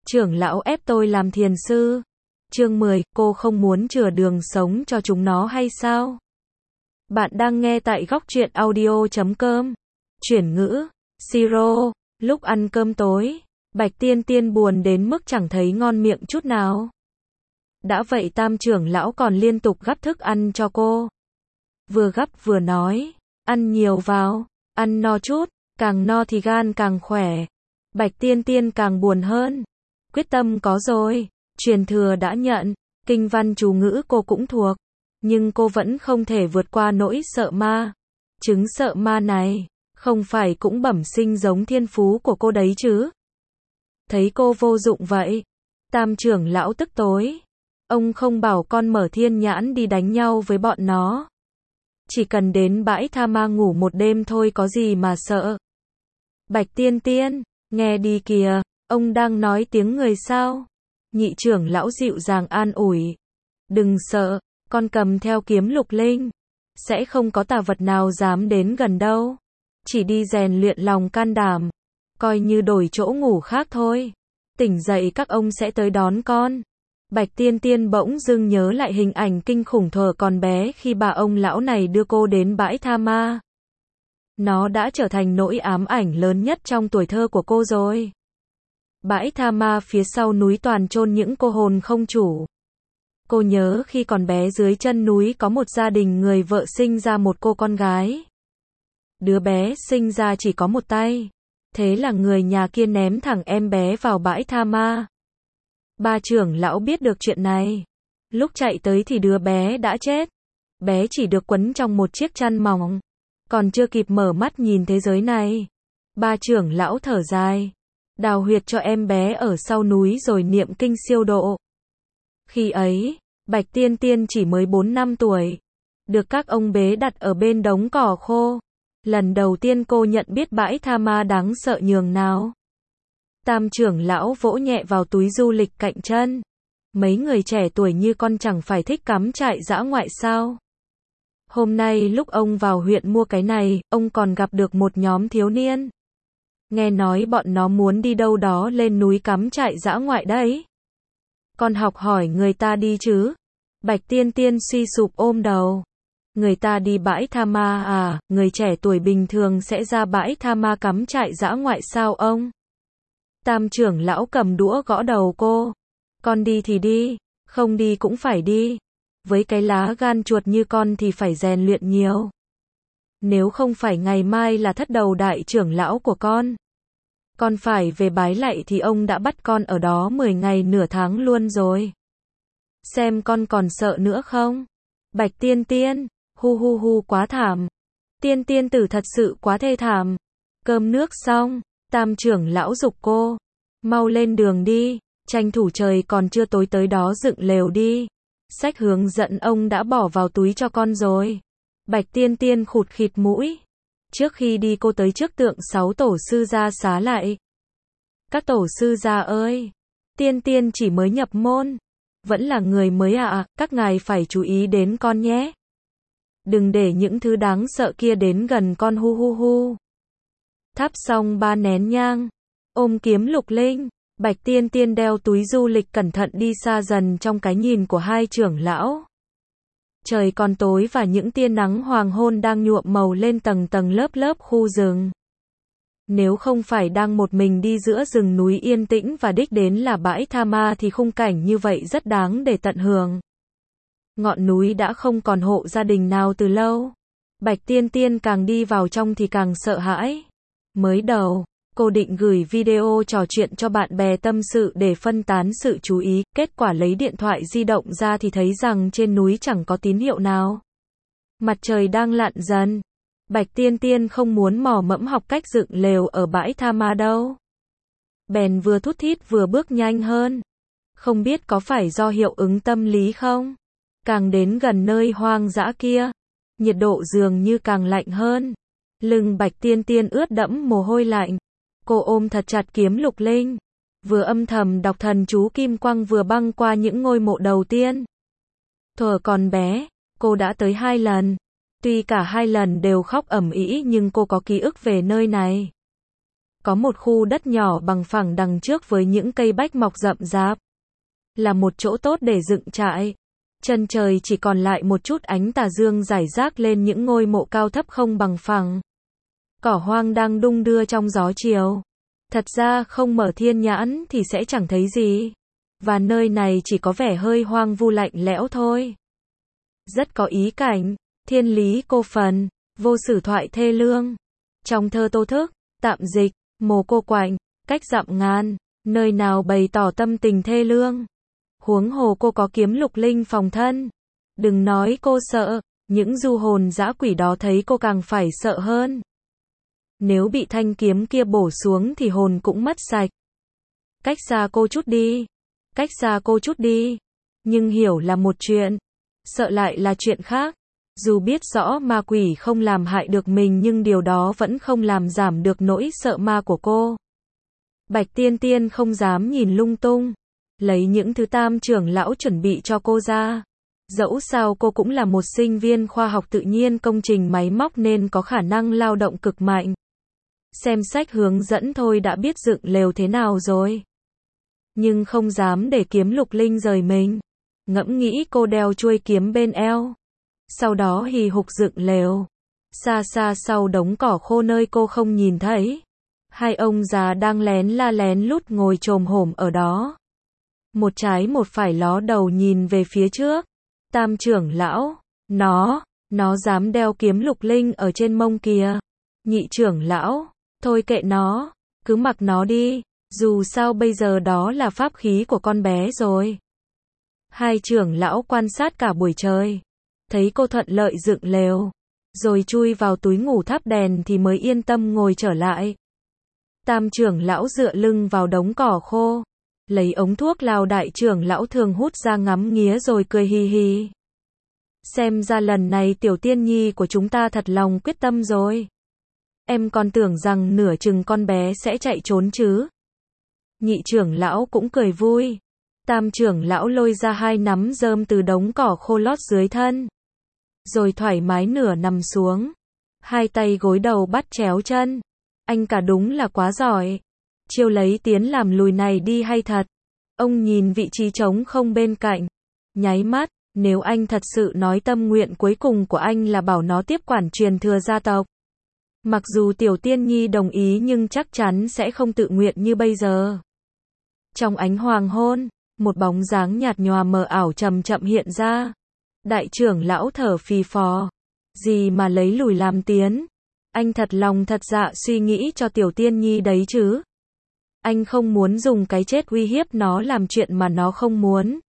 Trưởng lão ép tôi làm thiền sư. Chương 10, cô không muốn chừa đường sống cho chúng nó hay sao? Bạn đang nghe tại góc truyện audio.com. Chuyển ngữ, siro, lúc ăn cơm tối, Bạch Tiên Tiên buồn đến mức chẳng thấy ngon miệng chút nào. Đã vậy Tam trưởng lão còn liên tục gắp thức ăn cho cô. Vừa gắp vừa nói, ăn nhiều vào, ăn no chút, càng no thì gan càng khỏe. Bạch Tiên Tiên càng buồn hơn. Quyết tâm có rồi, truyền thừa đã nhận, kinh văn chú ngữ cô cũng thuộc, nhưng cô vẫn không thể vượt qua nỗi sợ ma. Chứng sợ ma này, không phải cũng bẩm sinh giống thiên phú của cô đấy chứ? Thấy cô vô dụng vậy, Tam trưởng lão tức tối. Ông không bảo con mở thiên nhãn đi đánh nhau với bọn nó. Chỉ cần đến bãi tha ma ngủ một đêm thôi có gì mà sợ. Bạch Tiên Tiên, nghe đi kìa, ông đang nói tiếng người sao? Nhị trưởng lão dịu dàng an ủi. Đừng sợ, con cầm theo kiếm lục linh. Sẽ không có tà vật nào dám đến gần đâu. Chỉ đi rèn luyện lòng can đảm. Coi như đổi chỗ ngủ khác thôi. Tỉnh dậy các ông sẽ tới đón con. Bạch Tiên Tiên bỗng dưng nhớ lại hình ảnh kinh khủng thuở còn bé khi bà ông lão này đưa cô đến bãi tha ma. Nó đã trở thành nỗi ám ảnh lớn nhất trong tuổi thơ của cô rồi. Bãi tha ma phía sau núi toàn chôn những cô hồn không chủ. Cô nhớ khi còn bé dưới chân núi có một gia đình người vợ sinh ra một cô con gái. Đứa bé sinh ra chỉ có một tay. Thế là người nhà kia ném thẳng em bé vào bãi tha ma. Ba trưởng lão biết được chuyện này. Lúc chạy tới thì đứa bé đã chết. Bé chỉ được quấn trong một chiếc chăn mỏng. Còn chưa kịp mở mắt nhìn thế giới này. Ba trưởng lão thở dài. Đào huyệt cho em bé ở sau núi rồi niệm kinh siêu độ. Khi ấy, Bạch Tiên Tiên chỉ mới 4 năm tuổi. Được các ông bế đặt ở bên đống cỏ khô. Lần đầu tiên cô nhận biết bãi tha ma đáng sợ nhường nào. Tam trưởng lão vỗ nhẹ vào túi du lịch cạnh chân. Mấy người trẻ tuổi như con chẳng phải thích cắm trại dã ngoại sao? Hôm nay lúc ông vào huyện mua cái này, ông còn gặp được một nhóm thiếu niên. Nghe nói bọn nó muốn đi đâu đó lên núi cắm trại dã ngoại đấy. Con học hỏi người ta đi chứ? Bạch Tiên Tiên suy sụp ôm đầu. Người ta đi bãi tha ma à, người trẻ tuổi bình thường sẽ ra bãi tha ma cắm trại dã ngoại sao ông? Tam trưởng lão cầm đũa gõ đầu cô. Con đi thì đi, không đi cũng phải đi. Với cái lá gan chuột như con thì phải rèn luyện nhiều. Nếu không phải ngày mai là thất đầu đại trưởng lão của con phải về bái lạy thì ông đã bắt con ở đó 10 ngày nửa tháng luôn rồi. Xem con còn sợ nữa không? Bạch Tiên Tiên, hu hu hu quá thảm. Tiên Tiên tử thật sự quá thê thảm. Cơm nước xong, Tam trưởng lão giục cô. Mau lên đường đi, tranh thủ trời còn chưa tối tới đó dựng lều đi. Sách hướng dẫn ông đã bỏ vào túi cho con rồi. Bạch Tiên Tiên khụt khịt mũi. Trước khi đi cô tới trước tượng 6 tổ sư gia xá lại. Các tổ sư gia ơi! Tiên Tiên chỉ mới nhập môn. Vẫn là người mới ạ, các ngài phải chú ý đến con nhé. Đừng để những thứ đáng sợ kia đến gần con hu hu hu. Thắp xong 3 nén nhang. Ôm kiếm lục linh. Bạch Tiên Tiên đeo túi du lịch cẩn thận đi xa dần trong cái nhìn của hai trưởng lão. Trời còn tối và những tia nắng hoàng hôn đang nhuộm màu lên tầng tầng lớp lớp khu rừng. Nếu không phải đang một mình đi giữa rừng núi yên tĩnh và đích đến là bãi tha ma thì khung cảnh như vậy rất đáng để tận hưởng. Ngọn núi đã không còn hộ gia đình nào từ lâu. Bạch Tiên Tiên càng đi vào trong thì càng sợ hãi. Mới đầu, cô định gửi video trò chuyện cho bạn bè tâm sự để phân tán sự chú ý, kết quả lấy điện thoại di động ra thì thấy rằng trên núi chẳng có tín hiệu nào. Mặt trời đang lặn dần. Bạch Tiên Tiên không muốn mò mẫm học cách dựng lều ở bãi tha ma đâu. Bèn vừa thút thít vừa bước nhanh hơn. Không biết có phải do hiệu ứng tâm lý không? Càng đến gần nơi hoang dã kia, nhiệt độ dường như càng lạnh hơn. Lưng Bạch Tiên Tiên ướt đẫm mồ hôi lạnh. Cô ôm thật chặt kiếm lục linh. Vừa âm thầm đọc thần chú kim quang vừa băng qua những ngôi mộ đầu tiên. Thuở còn bé, cô đã tới 2 lần. Tuy cả 2 lần đều khóc ầm ĩ nhưng cô có ký ức về nơi này. Có một khu đất nhỏ bằng phẳng đằng trước với những cây bách mọc rậm rạp. Là một chỗ tốt để dựng trại. Chân trời chỉ còn lại một chút ánh tà dương rải rác lên những ngôi mộ cao thấp không bằng phẳng. Cỏ hoang đang đung đưa trong gió chiều. Thật ra không mở thiên nhãn thì sẽ chẳng thấy gì. Và nơi này chỉ có vẻ hơi hoang vu lạnh lẽo thôi. Rất có ý cảnh, thiên lý cô phần, vô sử thoại thê lương. Trong thơ Tô Thức, tạm dịch, mồ cô quạnh, cách dặm ngàn, nơi nào bày tỏ tâm tình thê lương. Huống hồ cô có kiếm lục linh phòng thân. Đừng nói cô sợ, những du hồn dã quỷ đó thấy cô càng phải sợ hơn. Nếu bị thanh kiếm kia bổ xuống thì hồn cũng mất sạch. Cách xa cô chút đi. Cách xa cô chút đi. Nhưng hiểu là một chuyện. Sợ lại là chuyện khác. Dù biết rõ ma quỷ không làm hại được mình nhưng điều đó vẫn không làm giảm được nỗi sợ ma của cô. Bạch Tiên Tiên không dám nhìn lung tung. Lấy những thứ Tam trưởng lão chuẩn bị cho cô ra. Dẫu sao cô cũng là một sinh viên khoa học tự nhiên công trình máy móc nên có khả năng lao động cực mạnh. Xem sách hướng dẫn thôi đã biết dựng lều thế nào rồi. Nhưng không dám để kiếm lục linh rời mình. Ngẫm nghĩ cô đeo chuôi kiếm bên eo. Sau đó hì hục dựng lều. Xa xa sau đống cỏ khô nơi cô không nhìn thấy. Hai ông già đang lén la lén lút ngồi chồm hổm ở đó. Một trái một phải ló đầu nhìn về phía trước. Tam trưởng lão, nó dám đeo kiếm lục linh ở trên mông kìa. Nhị trưởng lão, thôi kệ nó, cứ mặc nó đi, dù sao bây giờ đó là pháp khí của con bé rồi. Hai trưởng lão quan sát cả buổi trời, thấy cô thuận lợi dựng lều, rồi chui vào túi ngủ thắp đèn thì mới yên tâm ngồi trở lại. Tam trưởng lão dựa lưng vào đống cỏ khô, lấy ống thuốc lào đại trưởng lão thường hút ra ngắm nghía rồi cười hì hì. Xem ra lần này tiểu tiên nhi của chúng ta thật lòng quyết tâm rồi. Em còn tưởng rằng nửa chừng con bé sẽ chạy trốn chứ. Nhị trưởng lão cũng cười vui. Tam trưởng lão lôi ra hai nắm rơm từ đống cỏ khô lót dưới thân. Rồi thoải mái nửa nằm xuống. Hai tay gối đầu bắt chéo chân. Anh cả đúng là quá giỏi. Chiêu lấy tiến làm lùi này đi hay thật. Ông nhìn vị trí trống không bên cạnh. Nháy mắt, nếu anh thật sự nói tâm nguyện cuối cùng của anh là bảo nó tiếp quản truyền thừa gia tộc. Mặc dù tiểu tiên nhi đồng ý nhưng chắc chắn sẽ không tự nguyện như bây giờ. Trong ánh hoàng hôn, một bóng dáng nhạt nhòa mờ ảo chậm chậm hiện ra. Đại trưởng lão thở phì phò. Gì mà lấy lùi làm tiến. Anh thật lòng thật dạ suy nghĩ cho tiểu tiên nhi đấy chứ. Anh không muốn dùng cái chết uy hiếp nó làm chuyện mà nó không muốn.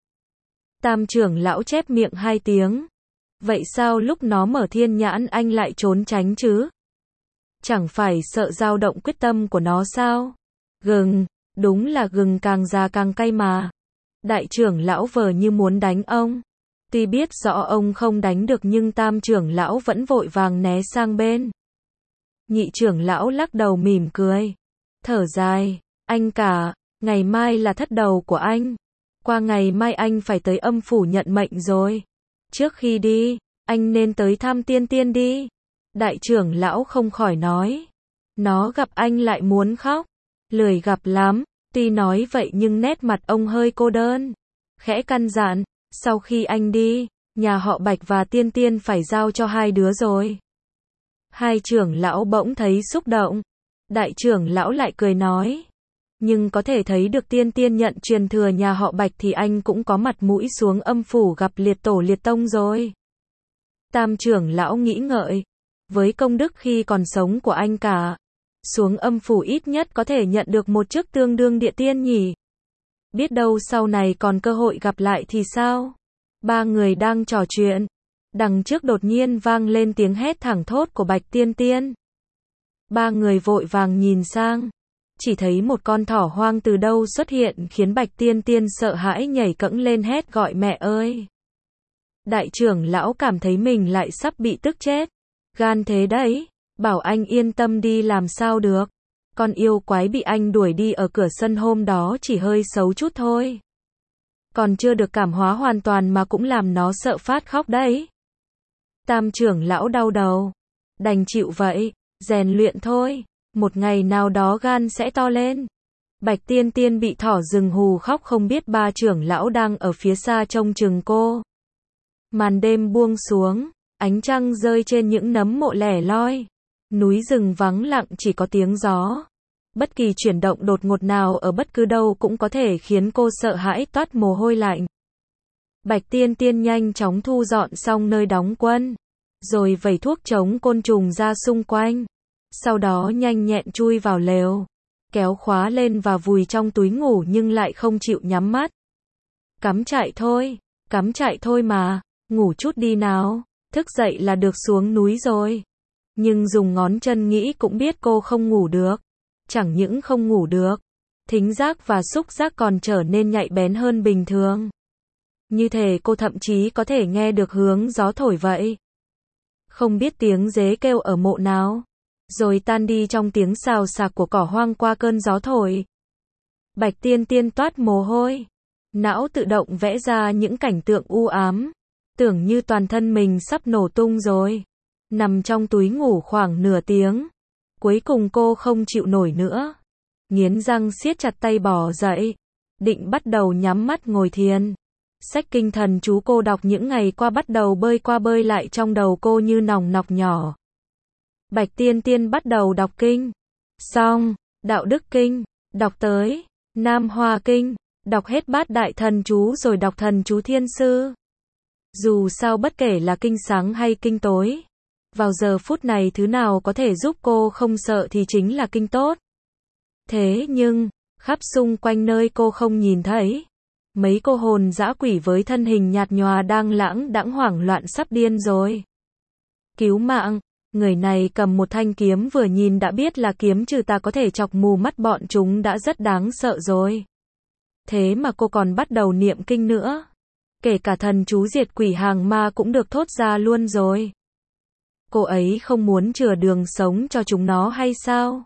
Tam trưởng lão chép miệng hai tiếng. Vậy sao lúc nó mở thiên nhãn anh lại trốn tránh chứ? Chẳng phải sợ dao động quyết tâm của nó sao? Gừng, đúng là gừng càng già càng cay mà. Đại trưởng lão vờ như muốn đánh ông. Tuy biết rõ ông không đánh được nhưng tam trưởng lão vẫn vội vàng né sang bên. Nhị trưởng lão lắc đầu mỉm cười. Thở dài, anh cả, ngày mai là thất đầu của anh. Qua ngày mai anh phải tới âm phủ nhận mệnh rồi. Trước khi đi, anh nên tới thăm tiên tiên đi. Đại trưởng lão không khỏi nói. Nó gặp anh lại muốn khóc. Lười gặp lắm. Tuy nói vậy nhưng nét mặt ông hơi cô đơn. Khẽ căn dặn, sau khi anh đi, nhà họ Bạch và tiên tiên phải giao cho hai đứa rồi. Hai trưởng lão bỗng thấy xúc động. Đại trưởng lão lại cười nói. Nhưng có thể thấy được tiên tiên nhận truyền thừa nhà họ Bạch thì anh cũng có mặt mũi xuống âm phủ gặp liệt tổ liệt tông rồi. Tam trưởng lão nghĩ ngợi. Với công đức khi còn sống của anh cả, xuống âm phủ ít nhất có thể nhận được một chức tương đương địa tiên nhỉ. Biết đâu sau này còn cơ hội gặp lại thì sao? Ba người đang trò chuyện. Đằng trước đột nhiên vang lên tiếng hét thảng thốt của Bạch Tiên Tiên. Ba người vội vàng nhìn sang. Chỉ thấy một con thỏ hoang từ đâu xuất hiện khiến Bạch Tiên Tiên sợ hãi nhảy cẫng lên hét gọi mẹ ơi. Đại trưởng lão cảm thấy mình lại sắp bị tức chết. Gan thế đấy, bảo anh yên tâm đi làm sao được. Con yêu quái bị anh đuổi đi ở cửa sân hôm đó chỉ hơi xấu chút thôi. Còn chưa được cảm hóa hoàn toàn mà cũng làm nó sợ phát khóc đấy. Tam trưởng lão đau đầu. Đành chịu vậy, rèn luyện thôi. một ngày nào đó gan sẽ to lên. Bạch Tiên Tiên bị thỏ rừng hù khóc không biết ba trưởng lão đang ở phía xa trông chừng cô. Màn đêm buông xuống, ánh trăng rơi trên những nấm mộ lẻ loi. Núi rừng vắng lặng chỉ có tiếng gió. Bất kỳ chuyển động đột ngột nào ở bất cứ đâu cũng có thể khiến cô sợ hãi toát mồ hôi lạnh. Bạch Tiên Tiên nhanh chóng thu dọn xong nơi đóng quân, rồi vẩy thuốc chống côn trùng ra xung quanh. Sau đó nhanh nhẹn chui vào lều, kéo khóa lên và vùi trong túi ngủ nhưng lại không chịu nhắm mắt. Cắm trại thôi mà, ngủ chút đi nào, thức dậy là được xuống núi rồi. Nhưng dùng ngón chân nghĩ cũng biết cô không ngủ được. Chẳng những không ngủ được, thính giác và xúc giác còn trở nên nhạy bén hơn bình thường. Như thể cô thậm chí có thể nghe được hướng gió thổi vậy. Không biết tiếng dế kêu ở mộ nào, rồi tan đi trong tiếng xào xạc của cỏ hoang qua cơn gió thổi. Bạch Tiên Tiên toát mồ hôi, não tự động vẽ ra những cảnh tượng u ám, tưởng như toàn thân mình sắp nổ tung rồi. Nằm trong túi ngủ khoảng nửa tiếng, cuối cùng cô không chịu nổi nữa, nghiến răng siết chặt tay bỏ dậy, định bắt đầu nhắm mắt ngồi thiền. Sách kinh thần chú cô đọc những ngày qua bắt đầu bơi qua bơi lại trong đầu cô như nòng nọc nhỏ. Bạch Tiên Tiên bắt đầu đọc kinh. Xong, Đạo Đức Kinh, đọc tới Nam Hoa Kinh, đọc hết Bát Đại Thần Chú rồi đọc Thần Chú Thiên Sư. Dù sao bất kể là kinh sáng hay kinh tối, vào giờ phút này thứ nào có thể giúp cô không sợ thì chính là kinh tốt. Thế nhưng, khắp xung quanh nơi cô không nhìn thấy. Mấy cô hồn dã quỷ với thân hình nhạt nhòa đang lãng đãng hoảng loạn sắp điên rồi. Cứu mạng, người này cầm một thanh kiếm vừa nhìn đã biết là kiếm trừ tà có thể chọc mù mắt bọn chúng đã rất đáng sợ rồi. Thế mà cô còn bắt đầu niệm kinh nữa. Kể cả thần chú diệt quỷ hàng ma cũng được thốt ra luôn rồi. Cô ấy không muốn chừa đường sống cho chúng nó hay sao?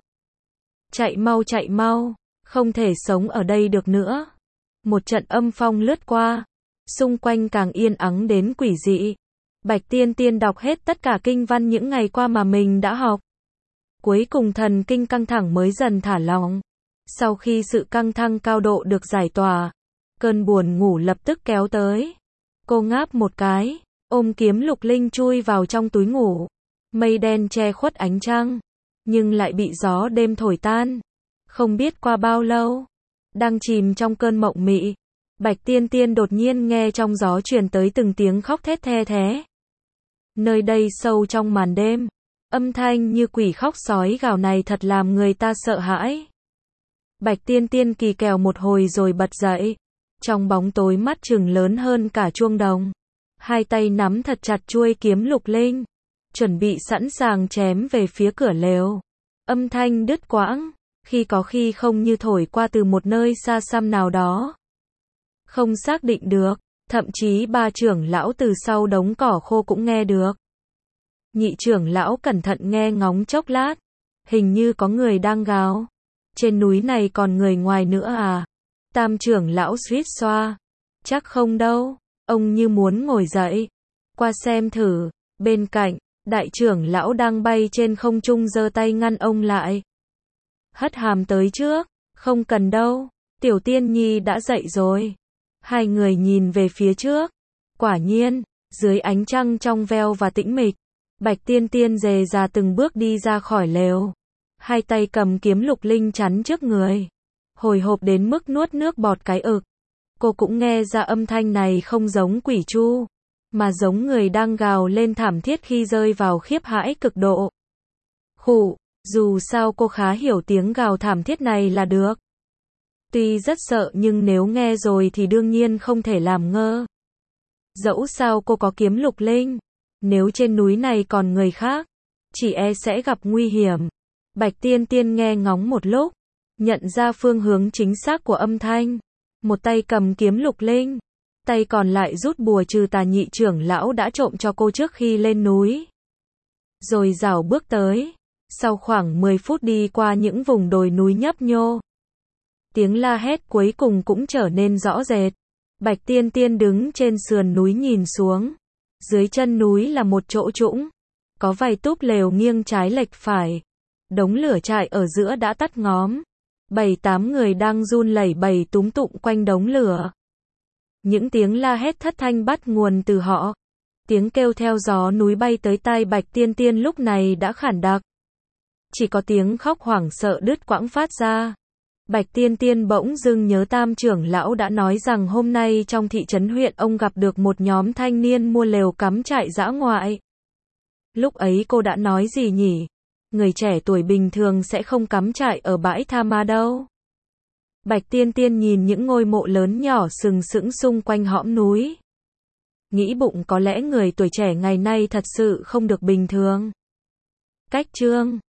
Chạy mau, không thể sống ở đây được nữa. Một trận âm phong lướt qua, xung quanh càng yên ắng đến quỷ dị. Bạch Tiên Tiên đọc hết tất cả kinh văn những ngày qua mà mình đã học. Cuối cùng thần kinh căng thẳng mới dần thả lỏng. Sau khi sự căng thẳng cao độ được giải tỏa, cơn buồn ngủ lập tức kéo tới. Cô ngáp một cái, ôm kiếm lục linh chui vào trong túi ngủ. Mây đen che khuất ánh trăng, nhưng lại bị gió đêm thổi tan. Không biết qua bao lâu, đang chìm trong cơn mộng mị, Bạch Tiên Tiên đột nhiên nghe trong gió truyền tới từng tiếng khóc thét the thé. Nơi đây sâu trong màn đêm, âm thanh như quỷ khóc sói gào này thật làm người ta sợ hãi. Bạch Tiên Tiên kỳ kèo một hồi rồi bật dậy, trong bóng tối mắt trừng lớn hơn cả chuông đồng. Hai tay nắm thật chặt chuôi kiếm lục linh, chuẩn bị sẵn sàng chém về phía cửa lều. Âm thanh đứt quãng, khi có khi không như thổi qua từ một nơi xa xăm nào đó. Không xác định được, thậm chí ba trưởng lão từ sau đống cỏ khô cũng nghe được. Nhị trưởng lão cẩn thận nghe ngóng chốc lát, hình như có người đang gào. Trên núi này còn người ngoài nữa à? Tam trưởng lão suýt xoa. Chắc không đâu, ông như muốn ngồi dậy. Qua xem thử, bên cạnh, đại trưởng lão đang bay trên không trung giơ tay ngăn ông lại. Hất hàm tới trước, không cần đâu, Tiểu Tiên Nhi đã dậy rồi. Hai người nhìn về phía trước. Quả nhiên, dưới ánh trăng trong veo và tĩnh mịch, Bạch Tiên Tiên dề ra từng bước đi ra khỏi lều. Hai tay cầm kiếm lục linh chắn trước người. Hồi hộp đến mức nuốt nước bọt cái ực. Cô cũng nghe ra âm thanh này không giống quỷ tru, mà giống người đang gào lên thảm thiết khi rơi vào khiếp hãi cực độ. Khụ, dù sao cô khá hiểu tiếng gào thảm thiết này là được. Tuy rất sợ nhưng nếu nghe rồi thì đương nhiên không thể làm ngơ. Dẫu sao cô có kiếm lục linh, nếu trên núi này còn người khác, chỉ e sẽ gặp nguy hiểm. Bạch Tiên Tiên nghe ngóng một lúc, nhận ra phương hướng chính xác của âm thanh. Một tay cầm kiếm lục linh, tay còn lại rút bùa trừ tà nhị trưởng lão đã trộm cho cô trước khi lên núi. Rồi rảo bước tới. Sau khoảng 10 phút đi qua những vùng đồi núi nhấp nhô, tiếng la hét cuối cùng cũng trở nên rõ rệt. Bạch Tiên Tiên đứng trên sườn núi nhìn xuống. Dưới chân núi là một chỗ trũng, có vài túp lều nghiêng trái lệch phải. Đống lửa trại ở giữa đã tắt ngóm. 7-8 người đang run lẩy bẩy túm tụm quanh đống lửa. Những tiếng la hét thất thanh bắt nguồn từ họ. Tiếng kêu theo gió núi bay tới tai Bạch Tiên Tiên lúc này đã khản đặc. Chỉ có tiếng khóc hoảng sợ đứt quãng phát ra. Bạch Tiên Tiên bỗng dưng nhớ Tam trưởng lão đã nói rằng hôm nay trong thị trấn huyện ông gặp được một nhóm thanh niên mua lều cắm trại dã ngoại. Lúc ấy cô đã nói gì nhỉ? Người trẻ tuổi bình thường sẽ không cắm trại ở bãi tha ma đâu. Bạch Tiên Tiên nhìn những ngôi mộ lớn nhỏ sừng sững xung quanh hõm núi. Nghĩ bụng có lẽ người tuổi trẻ ngày nay thật sự không được bình thường. Cách chương